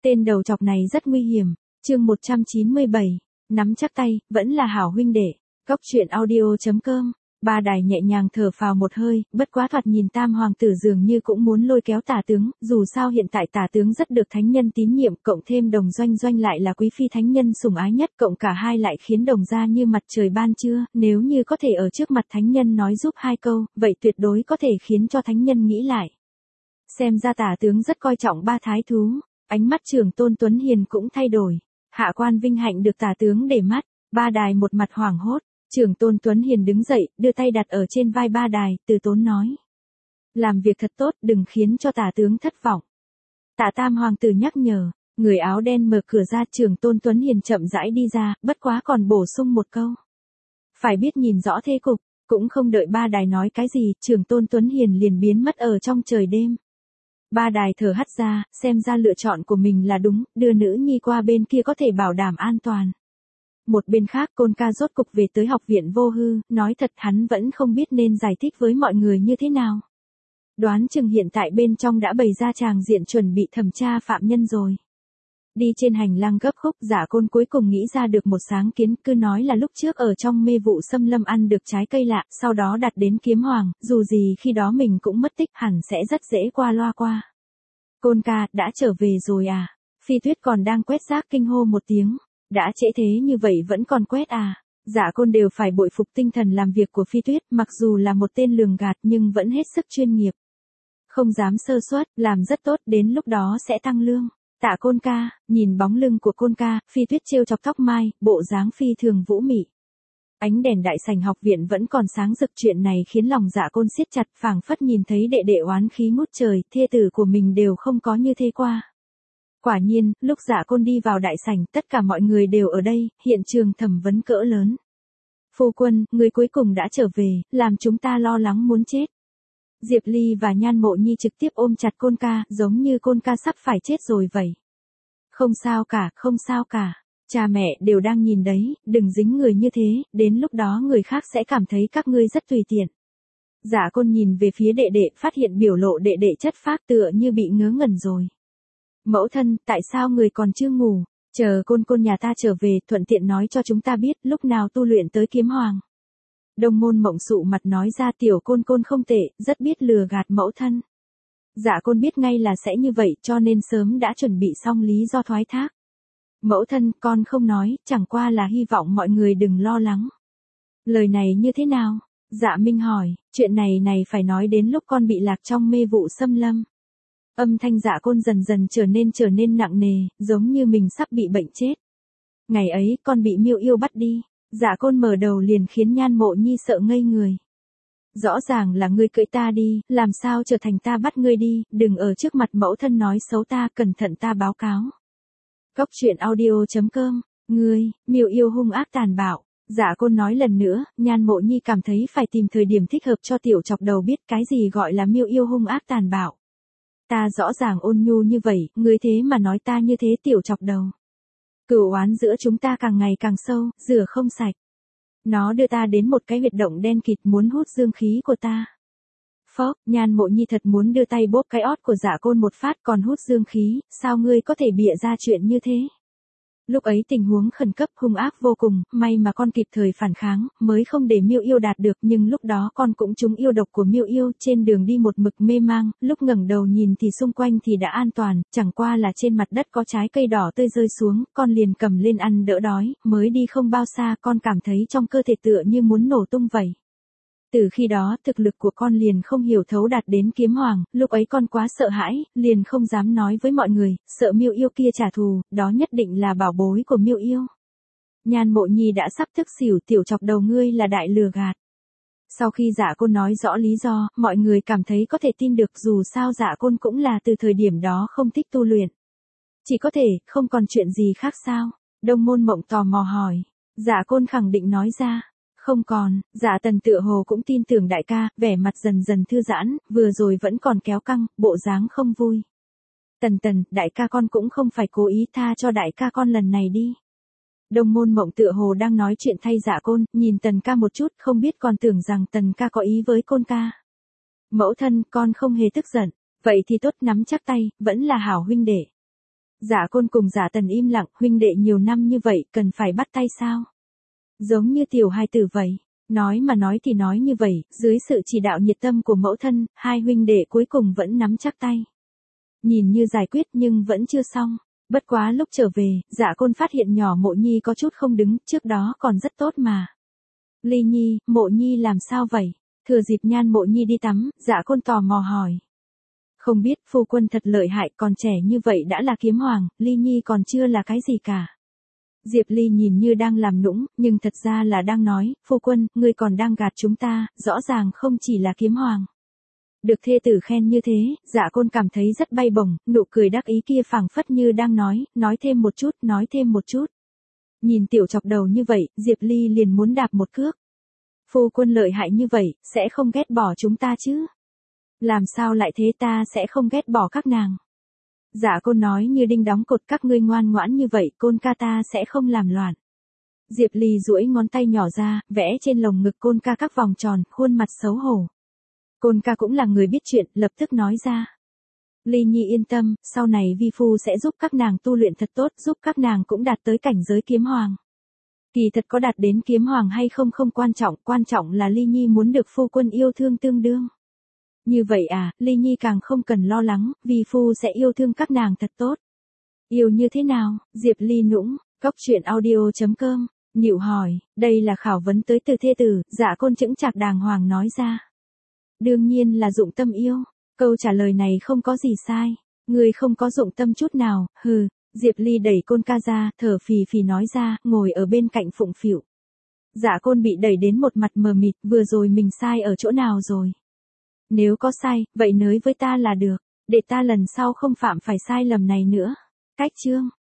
Tên đầu chọc này rất nguy hiểm. Chương 197, nắm chắc tay, vẫn là hảo huynh đệ. Góc truyện audio.com. Ba Đài nhẹ nhàng thở phào một hơi, bất quá thoạt nhìn Tam hoàng tử dường như cũng muốn lôi kéo Tả tướng, dù sao hiện tại Tả tướng rất được thánh nhân tín nhiệm, cộng thêm Đồng Doanh Doanh lại là quý phi thánh nhân sủng ái nhất, cộng cả hai lại khiến Đồng gia như mặt trời ban trưa, nếu như có thể ở trước mặt thánh nhân nói giúp hai câu, vậy tuyệt đối có thể khiến cho thánh nhân nghĩ lại. Xem ra Tả tướng rất coi trọng ba thái thú, ánh mắt Trưởng Tôn Tuấn Hiền cũng thay đổi. Hạ quan vinh hạnh được Tả tướng để mắt. Ba Đài một mặt hoảng hốt. Trưởng Tôn Tuấn Hiền đứng dậy, đưa tay đặt ở trên vai Ba Đài, từ tốn nói. Làm việc thật tốt, đừng khiến cho Tả tướng thất vọng. Tạ Tam hoàng tử nhắc nhở, người áo đen mở cửa ra. Trưởng Tôn Tuấn Hiền chậm rãi đi ra, bất quá còn bổ sung một câu. Phải biết nhìn rõ thế cục, cũng không đợi Ba Đài nói cái gì, Trưởng Tôn Tuấn Hiền liền biến mất ở trong trời đêm. Ba Đài thở hắt ra, xem ra lựa chọn của mình là đúng, đưa nữ nhi qua bên kia có thể bảo đảm an toàn. Một bên khác Côn Ca rốt cục về tới học viện Vô Hư, nói thật hắn vẫn không biết nên giải thích với mọi người như thế nào. Đoán chừng hiện tại bên trong đã bày ra tràng diện chuẩn bị thẩm tra phạm nhân rồi. Đi trên hành lang gấp khúc, Giả Côn cuối cùng nghĩ ra được một sáng kiến, cứ nói là lúc trước ở trong mê vụ xâm lâm ăn được trái cây lạ, sau đó đặt đến Kiếm Hoàng, dù gì khi đó mình cũng mất tích, hẳn sẽ rất dễ qua loa qua. Côn Ca, đã trở về rồi à? Phi Tuyết còn đang quét rác kinh hô một tiếng. Đã trễ thế như vậy vẫn còn quét à? Giả Côn đều phải bội phục tinh thần làm việc của Phi Tuyết, mặc dù là một tên lường gạt nhưng vẫn hết sức chuyên nghiệp. Không dám sơ suất, làm rất tốt, đến lúc đó sẽ tăng lương. Tạ Côn Ca, nhìn bóng lưng của Côn Ca, Phi Tuyết trêu chọc tóc mai, bộ dáng phi thường vũ mị. Ánh đèn đại sảnh học viện vẫn còn sáng rực, chuyện này khiến lòng Dạ Côn siết chặt, phảng phất nhìn thấy đệ đệ oán khí ngút trời, thê tử của mình đều không có như thế qua. Quả nhiên, lúc Dạ Côn đi vào đại sảnh, tất cả mọi người đều ở đây, hiện trường thẩm vấn cỡ lớn. Phu quân, người cuối cùng đã trở về, làm chúng ta lo lắng muốn chết. Diệp Ly và Nhan Mộ Nhi trực tiếp ôm chặt Côn Ca, giống như Côn Ca sắp phải chết rồi vậy. Không sao cả, không sao cả. Cha mẹ đều đang nhìn đấy, đừng dính người như thế, đến lúc đó người khác sẽ cảm thấy các ngươi rất tùy tiện. Dạ Côn nhìn về phía đệ đệ, phát hiện biểu lộ đệ đệ chất phác tựa như bị ngớ ngẩn rồi. Mẫu thân, tại sao người còn chưa ngủ? Chờ Côn nhà ta trở về, thuận tiện nói cho chúng ta biết lúc nào tu luyện tới Kiếm Hoàng. Đông Môn Mộng sụ mặt nói ra, tiểu Côn không tệ, rất biết lừa gạt mẫu thân. Dạ Côn biết ngay là sẽ như vậy, cho nên sớm đã chuẩn bị xong lý do thoái thác. Mẫu thân, con không nói, chẳng qua là hy vọng mọi người đừng lo lắng. Lời này như thế nào? Dạ Minh hỏi, chuyện này phải nói đến lúc con bị lạc trong mê vụ xâm lâm. Âm thanh Dạ Côn dần dần trở nên nặng nề, giống như mình sắp bị bệnh chết. Ngày ấy, con bị Miêu Yêu bắt đi. Dạ Côn mở đầu liền khiến Nhan Mộ Nhi sợ ngây người. Rõ ràng là ngươi cưỡi ta đi, làm sao trở thành ta bắt ngươi đi, đừng ở trước mặt mẫu thân nói xấu ta, cẩn thận ta báo cáo. Góc truyện audio.com, ngươi, Miêu Yêu hung ác tàn bạo. Dạ Côn nói lần nữa, Nhan Mộ Nhi cảm thấy phải tìm thời điểm thích hợp cho tiểu chọc đầu biết cái gì gọi là Miêu Yêu hung ác tàn bạo. Ta rõ ràng ôn nhu như vậy, ngươi thế mà nói ta như thế, tiểu chọc đầu. Cửu oán giữa chúng ta càng ngày càng sâu, rửa không sạch. Nó đưa ta đến một cái huyệt động đen kịt, muốn hút dương khí của ta. Phốc, Nhan Mộ Nhi thật muốn đưa tay bóp cái ót của Dạ Côn một phát, còn hút dương khí, sao ngươi có thể bịa ra chuyện như thế? Lúc ấy tình huống khẩn cấp hung ác vô cùng, may mà con kịp thời phản kháng, mới không để Miêu Yêu đạt được, nhưng lúc đó con cũng trúng yêu độc của Miêu Yêu, trên đường đi một mực mê mang, lúc ngẩng đầu nhìn thì xung quanh thì đã an toàn, chẳng qua là trên mặt đất có trái cây đỏ tươi rơi xuống, con liền cầm lên ăn đỡ đói, mới đi không bao xa con cảm thấy trong cơ thể tựa như muốn nổ tung vậy. Từ khi đó, thực lực của con liền không hiểu thấu đạt đến Kiếm Hoàng, lúc ấy con quá sợ hãi, liền không dám nói với mọi người, sợ Miêu Yêu kia trả thù, đó nhất định là bảo bối của Miêu Yêu. Nhan Mộ Nhi đã sắp thức xỉu, tiểu chọc đầu ngươi là đại lừa gạt. Sau khi Dạ Côn nói rõ lý do, mọi người cảm thấy có thể tin được, dù sao Dạ Côn cũng là từ thời điểm đó không thích tu luyện. Chỉ có thể, không còn chuyện gì khác sao? Đông Môn Mộng tò mò hỏi. Dạ Côn khẳng định nói ra. Không còn, Dạ Tần tựa hồ cũng tin tưởng đại ca, vẻ mặt dần dần thư giãn, vừa rồi vẫn còn kéo căng, bộ dáng không vui. Tần, đại ca con cũng không phải cố ý, tha cho đại ca con lần này đi. Đông Môn Mộng tựa hồ đang nói chuyện thay Dạ Côn, nhìn Tần ca một chút, không biết còn tưởng rằng Tần ca có ý với Côn ca. Mẫu thân, con không hề tức giận, vậy thì tốt, nắm chắc tay, vẫn là hảo huynh đệ. Dạ Côn cùng Dạ Tần im lặng, huynh đệ nhiều năm như vậy, cần phải bắt tay sao? Giống như tiểu hài tử vậy. Nói mà nói thì nói như vậy, dưới sự chỉ đạo nhiệt tâm của mẫu thân, hai huynh đệ cuối cùng vẫn nắm chắc tay. Nhìn như giải quyết nhưng vẫn chưa xong. Bất quá lúc trở về, Dạ Côn phát hiện nhỏ Mộ Nhi có chút không đứng, trước đó còn rất tốt mà. Ly Nhi, Mộ Nhi làm sao vậy? Thừa dịp Nhan Mộ Nhi đi tắm, Dạ Côn tò mò hỏi. Không biết, phu quân thật lợi hại, còn trẻ như vậy đã là kiếm hoàng, Ly Nhi còn chưa là cái gì cả. Diệp Ly nhìn như đang làm nũng, nhưng thật ra là đang nói, phu quân, ngươi còn đang gạt chúng ta, rõ ràng không chỉ là kiếm hoàng. Được thê tử khen như thế, Dạ Côn cảm thấy rất bay bổng, nụ cười đắc ý kia phảng phất như đang nói thêm một chút, nói thêm một chút. Nhìn tiểu chọc đầu như vậy, Diệp Ly liền muốn đạp một cước. Phu quân lợi hại như vậy, sẽ không ghét bỏ chúng ta chứ? Làm sao lại thế, ta sẽ không ghét bỏ các nàng. Dạ Côn nói như đinh đóng cột, các ngươi ngoan ngoãn như vậy, Côn ca ta sẽ không làm loạn. Diệp Ly duỗi ngón tay nhỏ ra, vẽ trên lồng ngực Côn ca các vòng tròn, khuôn mặt xấu hổ. Côn ca cũng là người biết chuyện, lập tức nói ra. Ly Nhi yên tâm, sau này vi phu sẽ giúp các nàng tu luyện thật tốt, giúp các nàng cũng đạt tới cảnh giới kiếm hoàng. Kỳ thật có đạt đến kiếm hoàng hay không không quan trọng là Ly Nhi muốn được phu quân yêu thương tương đương. Như vậy à, Ly Nhi càng không cần lo lắng, vì phu sẽ yêu thương các nàng thật tốt. Yêu như thế nào? Diệp Ly nũng, Cóc Truyện Audio.com, Nịu hỏi, đây là khảo vấn tới từ thê tử, Dạ Côn chững chạc đàng hoàng nói ra. Đương nhiên là dụng tâm yêu, câu trả lời này không có gì sai, người không có dụng tâm chút nào, hừ. Diệp Ly đẩy Côn ca ra, thở phì phì nói ra, ngồi ở bên cạnh phụng phịu. Dạ Côn bị đẩy đến một mặt mờ mịt, vừa rồi mình sai ở chỗ nào rồi? Nếu có sai, vậy nới với ta là được, để ta lần sau không phạm phải sai lầm này nữa. Cách chương